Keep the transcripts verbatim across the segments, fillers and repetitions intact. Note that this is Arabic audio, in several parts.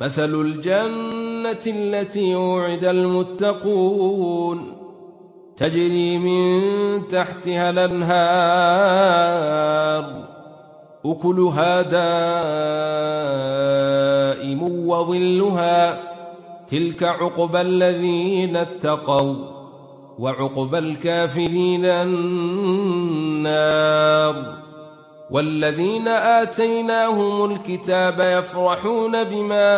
مثل الجنة التي وعد المتقون تجري من تحتها الأنهار أكلها دائم وظلها تلك عقبى الذين اتقوا وعقبى الكافرين النار. والذين آتيناهم الكتاب يفرحون بما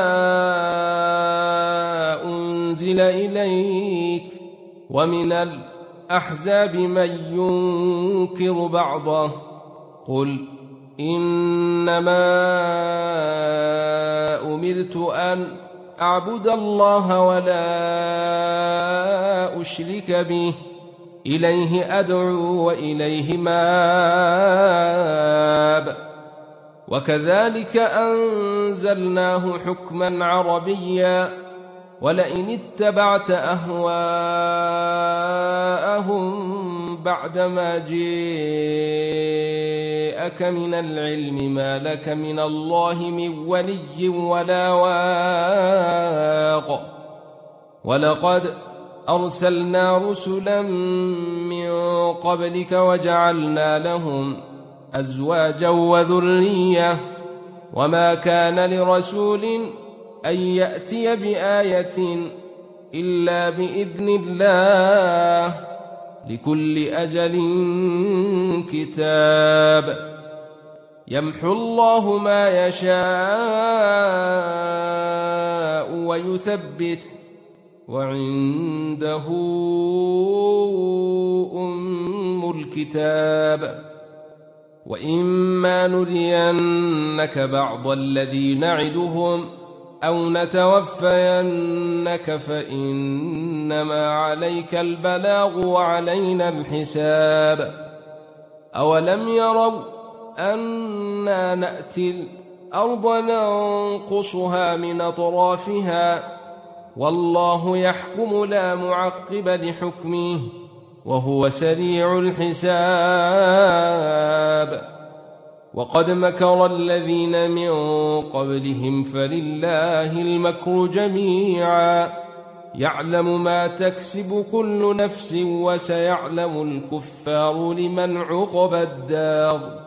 أنزل إليك ومن الأحزاب من ينكر بعضه قل إنما أمرت أن أعبد الله ولا أشرك به إليه أدعو وإليه مآب. وكذلك أنزلناه حكما عربيا ولئن اتبعت أهواءهم بعدما جاءك من العلم ما لك من الله من ولي ولا واق. ولقد أرسلنا رسلا من قبلك وجعلنا لهم أزواجا وذرية وما كان لرسول أن يأتي بآية إلا بإذن الله لكل أجل كتاب. يمحو الله ما يشاء ويثبت وعنده أم الكتاب. وإما نرينك بعض الذي نعدهم أو نتوفينك فإنما عليك البلاغ وعلينا الحساب. أولم يروا أنا نأتي الأرض ننقصها من أطرافها والله يحكم لا معقب لحكمه وهو سريع الحساب. وقد مكر الذين من قبلهم فلله المكر جميعا يعلم ما تكسب كل نفس وسيعلم الكفار لمن عقبى الدار.